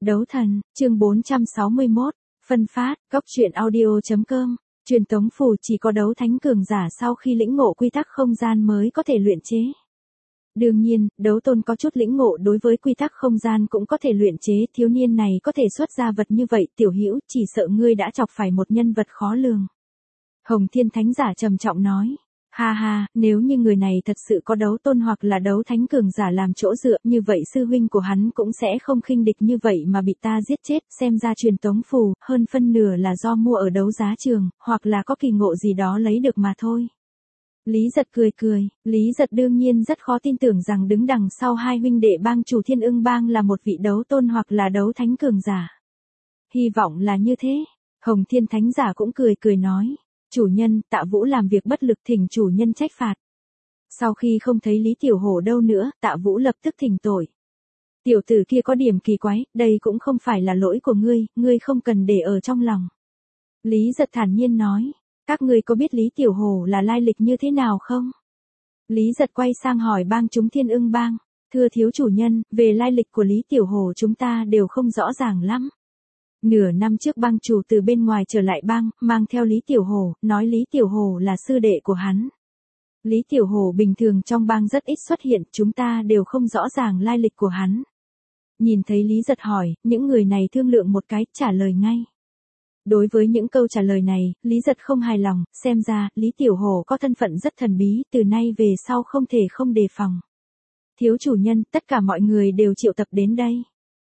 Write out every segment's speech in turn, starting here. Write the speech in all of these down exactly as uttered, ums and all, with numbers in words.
Đấu thần, chương bốn trăm sáu mươi mốt, phân phát, góc truyện audio.com, truyền tống phù chỉ có đấu thánh cường giả sau khi lĩnh ngộ quy tắc không gian mới có thể luyện chế. Đương nhiên, đấu tôn có chút lĩnh ngộ đối với quy tắc không gian cũng có thể luyện chế, thiếu niên này có thể xuất ra vật như vậy, tiểu hữu chỉ sợ ngươi đã chọc phải một nhân vật khó lường. Hồng Thiên Thánh giả trầm trọng nói. Ha ha, nếu như người này thật sự có đấu tôn hoặc là đấu thánh cường giả làm chỗ dựa, như vậy sư huynh của hắn cũng sẽ không khinh địch như vậy mà bị ta giết chết, xem ra truyền tống phù, hơn phân nửa là do mua ở đấu giá trường, hoặc là có kỳ ngộ gì đó lấy được mà thôi. Lý Giật cười cười, Lý Giật đương nhiên rất khó tin tưởng rằng đứng đằng sau hai huynh đệ bang chủ Thiên Ưng Bang là một vị đấu tôn hoặc là đấu thánh cường giả. Hy vọng là như thế. Hồng Thiên Thánh giả cũng cười cười nói. Chủ nhân, Tạ Vũ làm việc bất lực, thỉnh chủ nhân trách phạt. Sau khi không thấy Lý Tiểu Hổ đâu nữa, Tạ Vũ lập tức thỉnh tội. Tiểu tử kia có điểm kỳ quái, đây cũng không phải là lỗi của ngươi, ngươi không cần để ở trong lòng. Lý Giật thản nhiên nói, các ngươi có biết Lý Tiểu Hổ là lai lịch như thế nào không? Lý Giật quay sang hỏi bang chúng Thiên Ưng Bang, thưa thiếu chủ nhân, về lai lịch của Lý Tiểu Hổ chúng ta đều không rõ ràng lắm. Nửa năm trước bang chủ từ bên ngoài trở lại bang, mang theo Lý Tiểu Hổ, nói Lý Tiểu Hổ là sư đệ của hắn. Lý Tiểu Hổ bình thường trong bang rất ít xuất hiện, chúng ta đều không rõ ràng lai lịch của hắn. Nhìn thấy Lý Giật hỏi, những người này thương lượng một cái, trả lời ngay. Đối với những câu trả lời này, Lý Giật không hài lòng, xem ra, Lý Tiểu Hổ có thân phận rất thần bí, từ nay về sau không thể không đề phòng. Thiếu chủ nhân, tất cả mọi người đều triệu tập đến đây.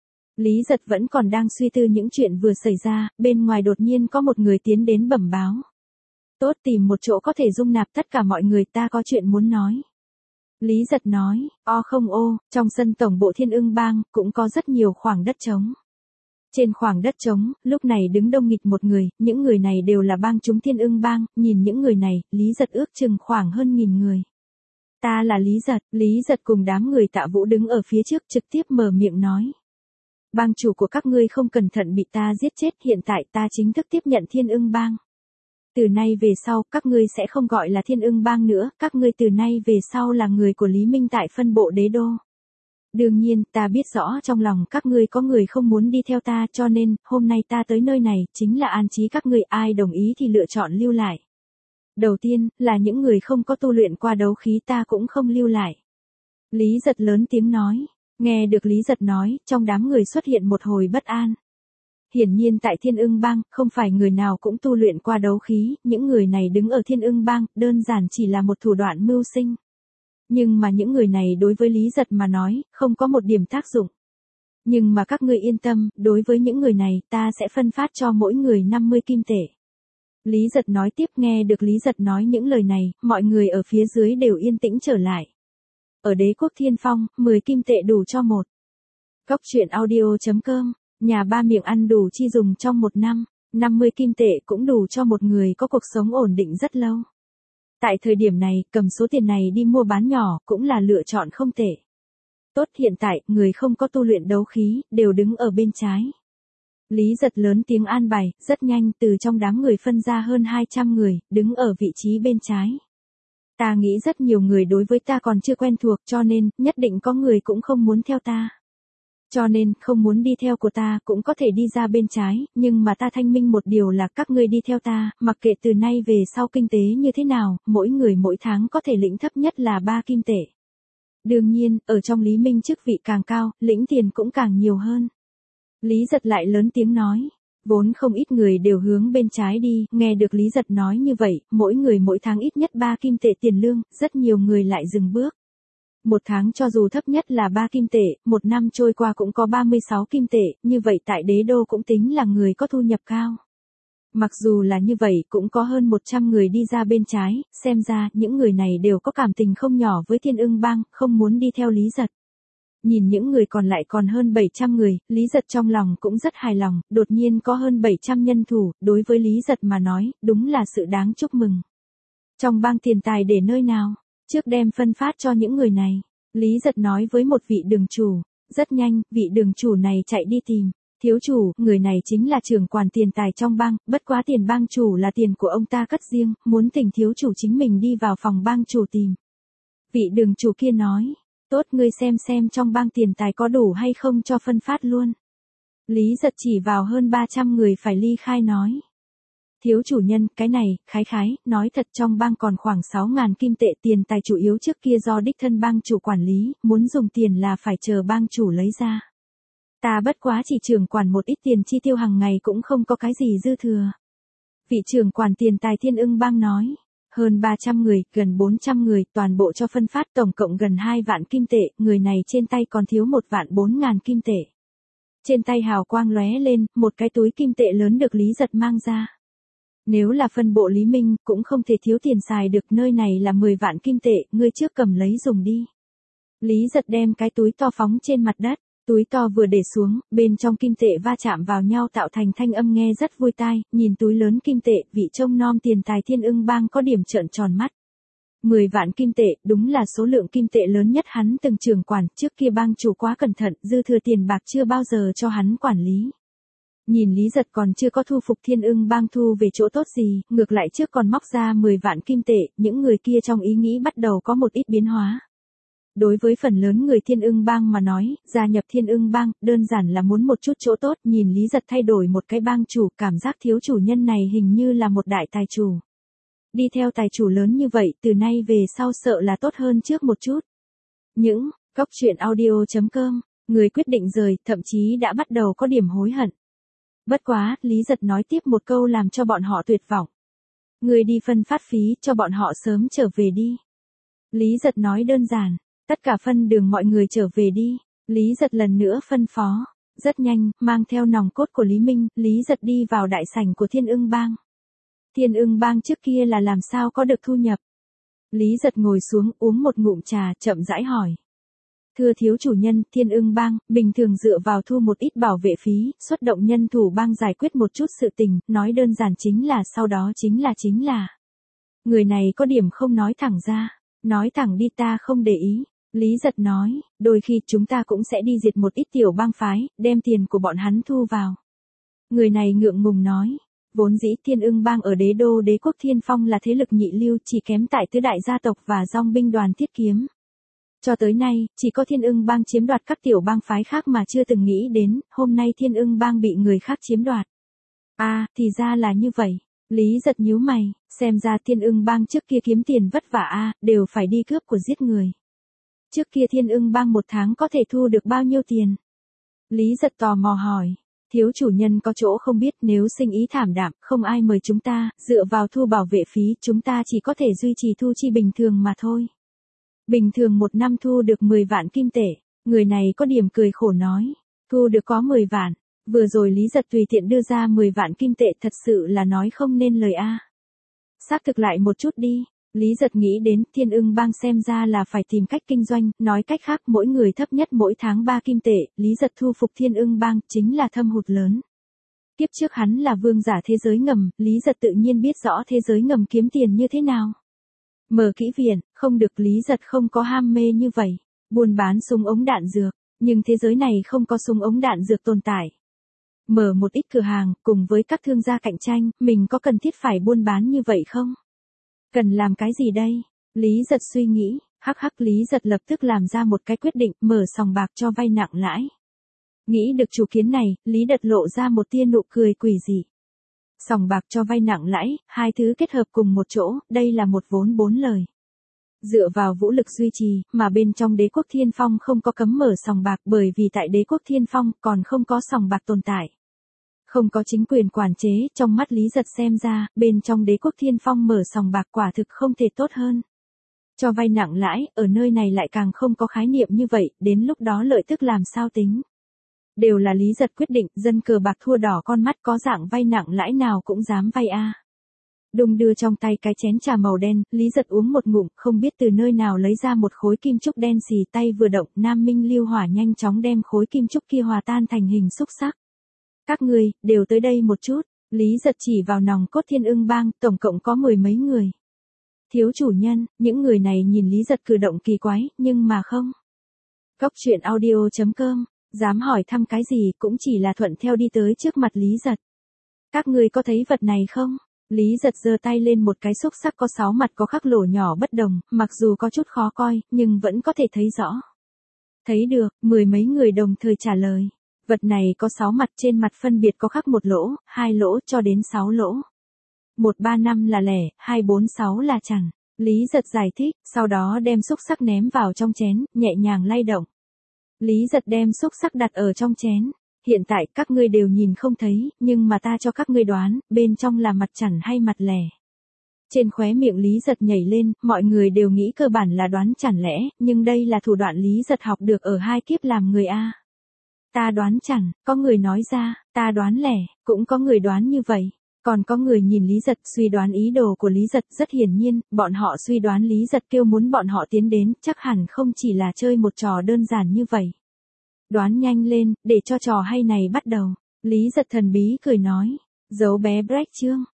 Lý Giật vẫn còn đang suy tư những chuyện vừa xảy ra, bên ngoài đột nhiên có một người tiến đến bẩm báo. Tốt, tìm một chỗ có thể dung nạp tất cả mọi người, ta có chuyện muốn nói. Lý Giật nói, o không ô, trong sân tổng bộ Thiên Ưng Bang, cũng có rất nhiều khoảng đất trống. Trên khoảng đất trống, lúc này đứng đông nghịt một người, những người này đều là bang chúng Thiên Ưng Bang, nhìn những người này, Lý Giật ước chừng khoảng hơn nghìn người. Ta là Lý Giật, Lý Giật cùng đám người Tạ Vũ đứng ở phía trước trực tiếp mở miệng nói. Bang chủ của các ngươi không cẩn thận bị ta giết chết, hiện tại ta chính thức tiếp nhận Thiên Ưng Bang. Từ nay về sau, các ngươi sẽ không gọi là Thiên Ưng Bang nữa, các ngươi từ nay về sau là người của Lý Minh tại phân bộ đế đô. Đương nhiên, ta biết rõ trong lòng các ngươi có người không muốn đi theo ta, cho nên, hôm nay ta tới nơi này, chính là an trí các ngươi, ai đồng ý thì lựa chọn lưu lại. Đầu tiên, là những người không có tu luyện qua đấu khí ta cũng không lưu lại. Lý Giật lớn tiếng nói. Nghe được Lý Giật nói, trong đám người xuất hiện một hồi bất an. Hiển nhiên tại Thiên Ưng Bang, không phải người nào cũng tu luyện qua đấu khí, những người này đứng ở Thiên Ưng Bang, đơn giản chỉ là một thủ đoạn mưu sinh. Nhưng mà những người này đối với Lý Giật mà nói, không có một điểm tác dụng. Nhưng mà các ngươi yên tâm, đối với những người này, ta sẽ phân phát cho mỗi người năm mươi kim tệ. Lý Giật nói tiếp, nghe được Lý Giật nói những lời này, mọi người ở phía dưới đều yên tĩnh trở lại. Ở đế quốc Thiên Phong, mười kim tệ đủ cho một. Góc truyện audio.com, nhà ba miệng ăn đủ chi dùng trong một năm, năm mươi kim tệ cũng đủ cho một người có cuộc sống ổn định rất lâu. Tại thời điểm này, cầm số tiền này đi mua bán nhỏ, cũng là lựa chọn không tệ. Tốt, hiện tại, người không có tu luyện đấu khí, đều đứng ở bên trái. Lý Giật lớn tiếng an bài, rất nhanh, từ trong đám người phân ra hơn hai trăm người, đứng ở vị trí bên trái. Ta nghĩ rất nhiều người đối với ta còn chưa quen thuộc, cho nên, nhất định có người cũng không muốn theo ta. Cho nên, không muốn đi theo của ta cũng có thể đi ra bên trái, nhưng mà ta thanh minh một điều là các ngươi đi theo ta, mặc kệ từ nay về sau kinh tế như thế nào, mỗi người mỗi tháng có thể lĩnh thấp nhất là ba kim tệ. Đương nhiên, ở trong Lý Minh chức vị càng cao, lĩnh tiền cũng càng nhiều hơn. Lý Giật lại lớn tiếng nói. Vốn không ít người đều hướng bên trái đi, nghe được Lý Giật nói như vậy, mỗi người mỗi tháng ít nhất ba kim tệ tiền lương, rất nhiều người lại dừng bước. Một tháng cho dù thấp nhất là ba kim tệ, một năm trôi qua cũng có ba mươi sáu kim tệ, như vậy tại đế đô cũng tính là người có thu nhập cao. Mặc dù là như vậy, cũng có hơn một trăm người đi ra bên trái, xem ra những người này đều có cảm tình không nhỏ với Thiên Ưng Bang, không muốn đi theo Lý Giật. Nhìn những người còn lại còn hơn bảy trăm người, Lý Giật trong lòng cũng rất hài lòng, đột nhiên có hơn bảy trăm nhân thủ, đối với Lý Giật mà nói, đúng là sự đáng chúc mừng. Trong bang tiền tài để nơi nào? Trước đem phân phát cho những người này. Lý Giật nói với một vị đường chủ. Rất nhanh, vị đường chủ này chạy đi tìm. Thiếu chủ, người này chính là trưởng quản tiền tài trong bang, bất quá tiền bang chủ là tiền của ông ta cất riêng, muốn thỉnh thiếu chủ chính mình đi vào phòng bang chủ tìm. Vị đường chủ kia nói. Tốt, ngươi xem xem trong bang tiền tài có đủ hay không cho phân phát luôn. Lý Giật chỉ vào hơn ba trăm người phải ly khai nói. Thiếu chủ nhân, cái này, khái khái, nói thật trong bang còn khoảng sáu ngàn kim tệ, tiền tài chủ yếu trước kia do đích thân bang chủ quản lý, muốn dùng tiền là phải chờ bang chủ lấy ra. Ta bất quá chỉ trưởng quản một ít tiền chi tiêu hàng ngày cũng không có cái gì dư thừa. Vị trưởng quản tiền tài Thiên Ưng bang nói. Hơn ba trăm người, gần bốn trăm người, toàn bộ cho phân phát tổng cộng gần hai vạn kim tệ, người này trên tay còn thiếu một vạn bốn ngàn kim tệ. Trên tay hào quang lóe lên, một cái túi kim tệ lớn được Lý Giật mang ra. Nếu là phân bộ Lý Minh, cũng không thể thiếu tiền xài được, nơi này là mười vạn kim tệ, ngươi trước cầm lấy dùng đi. Lý Giật đem cái túi to phóng trên mặt đất, túi to vừa để xuống, bên trong kim tệ va chạm vào nhau tạo thành thanh âm nghe rất vui tai, nhìn túi lớn kim tệ, vị trông nom tiền tài Thiên Ưng bang có điểm trợn tròn mắt. mười vạn kim tệ, đúng là số lượng kim tệ lớn nhất hắn từng trưởng quản, trước kia bang chủ quá cẩn thận, dư thừa tiền bạc chưa bao giờ cho hắn quản lý. Nhìn Lý Giật còn chưa có thu phục Thiên Ưng bang thu về chỗ tốt gì, ngược lại trước còn móc ra mười vạn kim tệ, những người kia trong ý nghĩ bắt đầu có một ít biến hóa. Đối với phần lớn người Thiên Ưng bang mà nói, gia nhập Thiên Ưng bang, đơn giản là muốn một chút chỗ tốt, nhìn Lý Giật thay đổi một cái bang chủ, cảm giác thiếu chủ nhân này hình như là một đại tài chủ. Đi theo tài chủ lớn như vậy, từ nay về sau sợ là tốt hơn trước một chút. Những, cóc truyện audio chấm com, người quyết định rời, thậm chí đã bắt đầu có điểm hối hận. Bất quá, Lý Giật nói tiếp một câu làm cho bọn họ tuyệt vọng. Người đi phân phát phí, cho bọn họ sớm trở về đi. Lý Giật nói đơn giản, tất cả phân đường mọi người trở về đi. Lý Giật lần nữa phân phó. Rất nhanh, mang theo nòng cốt của Lý Minh, Lý Giật đi vào đại sảnh của Thiên Ưng bang. Thiên Ưng bang trước kia là làm sao có được thu nhập. Lý Giật ngồi xuống uống một ngụm trà, chậm rãi hỏi. Thưa thiếu chủ nhân, Thiên Ưng bang, bình thường dựa vào thu một ít bảo vệ phí, xuất động nhân thủ bang giải quyết một chút sự tình, nói đơn giản chính là sau đó chính là chính là. Người này có điểm không nói thẳng ra, nói thẳng đi ta không để ý. Lý Giật nói, đôi khi chúng ta cũng sẽ đi diệt một ít tiểu bang phái, đem tiền của bọn hắn thu vào. Người này ngượng ngùng nói, vốn dĩ Thiên Ưng bang ở đế đô đế quốc Thiên Phong là thế lực nhị lưu, chỉ kém tại tứ đại gia tộc và dòng binh đoàn Thiết Kiếm. Cho tới nay, chỉ có Thiên Ưng bang chiếm đoạt các tiểu bang phái khác mà chưa từng nghĩ đến, hôm nay Thiên Ưng bang bị người khác chiếm đoạt. À, thì ra là như vậy. Lý Giật nhíu mày, xem ra Thiên Ưng bang trước kia kiếm tiền vất vả a, à, đều phải đi cướp của giết người. Trước kia Thiên Ưng bang một tháng có thể thu được bao nhiêu tiền? Lý Giật tò mò hỏi. Thiếu chủ nhân có chỗ không biết, nếu sinh ý thảm đạm, không ai mời chúng ta, dựa vào thu bảo vệ phí, chúng ta chỉ có thể duy trì thu chi bình thường mà thôi. Bình thường một năm thu được mười vạn kim tệ, người này có điểm cười khổ nói, thu được có mười vạn, vừa rồi Lý Giật tùy tiện đưa ra mười vạn kim tệ thật sự là nói không nên lời a. Xác thực lại một chút đi, Lý Giật nghĩ đến Thiên Ưng bang xem ra là phải tìm cách kinh doanh, nói cách khác mỗi người thấp nhất mỗi tháng ba kim tệ, Lý Giật thu phục Thiên Ưng bang chính là thâm hụt lớn. Tiếp trước hắn là vương giả thế giới ngầm, Lý Giật tự nhiên biết rõ thế giới ngầm kiếm tiền như thế nào. Mở kỹ viện, không được, Lý Giật không có ham mê như vậy, buôn bán súng ống đạn dược, nhưng thế giới này không có súng ống đạn dược tồn tại. Mở một ít cửa hàng, cùng với các thương gia cạnh tranh, mình có cần thiết phải buôn bán như vậy không? Cần làm cái gì đây? Lý Giật suy nghĩ, hắc hắc Lý Giật lập tức làm ra một cái quyết định, mở sòng bạc cho vay nặng lãi. Nghĩ được chủ kiến này, Lý Đật lộ ra một tia nụ cười quỷ dị. Sòng bạc cho vay nặng lãi, hai thứ kết hợp cùng một chỗ, đây là một vốn bốn lời. Dựa vào vũ lực duy trì, mà bên trong đế quốc Thiên Phong không có cấm mở sòng bạc bởi vì tại đế quốc Thiên Phong còn không có sòng bạc tồn tại. Không có chính quyền quản chế, trong mắt Lý Giật xem ra, bên trong đế quốc Thiên Phong mở sòng bạc quả thực không thể tốt hơn. Cho vay nặng lãi, ở nơi này lại càng không có khái niệm như vậy, đến lúc đó lợi tức làm sao tính. Đều là Lý Giật quyết định, dân cờ bạc thua đỏ con mắt, có dạng vay nặng lãi nào cũng dám vay a. Đùng đưa trong tay cái chén trà màu đen, Lý Giật uống một ngụm, không biết từ nơi nào lấy ra một khối kim trúc đen xì, tay vừa động, Nam Minh lưu hỏa nhanh chóng đem khối kim trúc kia hòa tan thành hình xúc sắc. Các người, đều tới đây một chút, Lý Giật chỉ vào nòng cốt Thiên Ưng bang, tổng cộng có mười mấy người. Thiếu chủ nhân, những người này nhìn Lý Giật cử động kỳ quái, nhưng mà không. Cóc truyện audio chấm com, dám hỏi thăm cái gì cũng chỉ là thuận theo đi tới trước mặt Lý Giật. Các người có thấy vật này không? Lý Giật giơ tay lên một cái xúc sắc có sáu mặt có khắc lỗ nhỏ bất đồng, mặc dù có chút khó coi, nhưng vẫn có thể thấy rõ. Thấy được, mười mấy người đồng thời trả lời. Vật này có sáu mặt, trên mặt phân biệt có khắc một lỗ, hai lỗ cho đến sáu lỗ. một ba năm là lẻ, hai bốn sáu là chẵn. Lý Giật giải thích, sau đó đem xúc xắc ném vào trong chén, nhẹ nhàng lay động. Lý Giật đem xúc xắc đặt ở trong chén. Hiện tại các ngươi đều nhìn không thấy, nhưng mà ta cho các ngươi đoán, bên trong là mặt chẵn hay mặt lẻ. Trên khóe miệng Lý Giật nhảy lên, mọi người đều nghĩ cơ bản là đoán chẵn lẻ, nhưng đây là thủ đoạn Lý Giật học được ở hai kiếp làm người A. Ta đoán chẵn, có người nói ra, ta đoán lẻ, cũng có người đoán như vậy. Còn có người nhìn Lý Giật suy đoán ý đồ của Lý Giật, rất hiển nhiên, bọn họ suy đoán Lý Giật kêu muốn bọn họ tiến đến, chắc hẳn không chỉ là chơi một trò đơn giản như vậy. Đoán nhanh lên, để cho trò hay này bắt đầu. Lý Giật thần bí cười nói, giấu bé Brecht Trương.